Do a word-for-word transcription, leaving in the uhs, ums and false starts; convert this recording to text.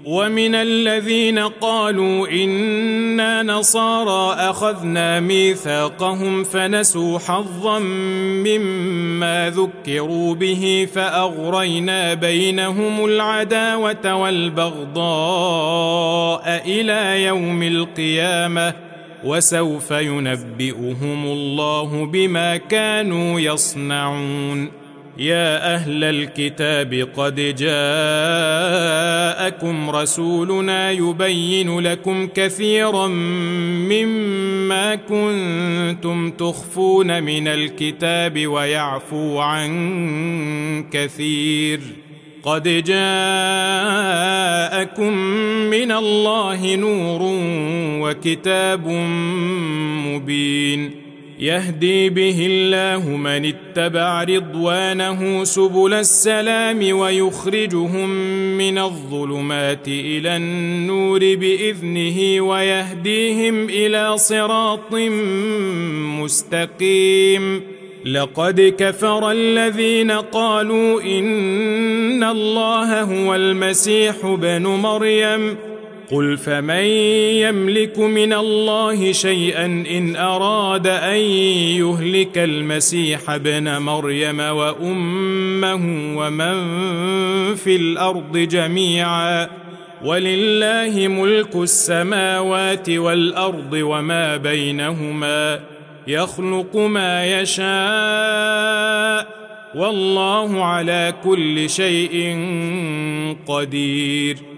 ومن الذين قالوا إنا نصارى أخذنا ميثاقهم فنسوا حظا مما ذكروا به فأغرينا بينهم العداوة والبغضاء إلى يوم القيامة وسوف ينبئهم الله بما كانوا يصنعون. يا أهل الكتاب قد جاءكم رسولنا يبين لكم كثيرا مما كنتم تخفون من الكتاب ويعفو عن كثير. قد جاءكم من الله نور وكتاب مبين يهدي به الله من اتبع رضوانه سبل السلام ويخرجهم من الظلمات إلى النور بإذنه ويهديهم إلى صراط مستقيم. لقد كفر الذين قالوا إن الله هو المسيح ابن مريم قل فمن يملك من الله شيئا إن أراد أن يهلك المسيح ابن مريم وأمه ومن في الأرض جميعا ولله ملك السماوات والأرض وما بينهما يخلق ما يشاء والله على كل شيء قدير.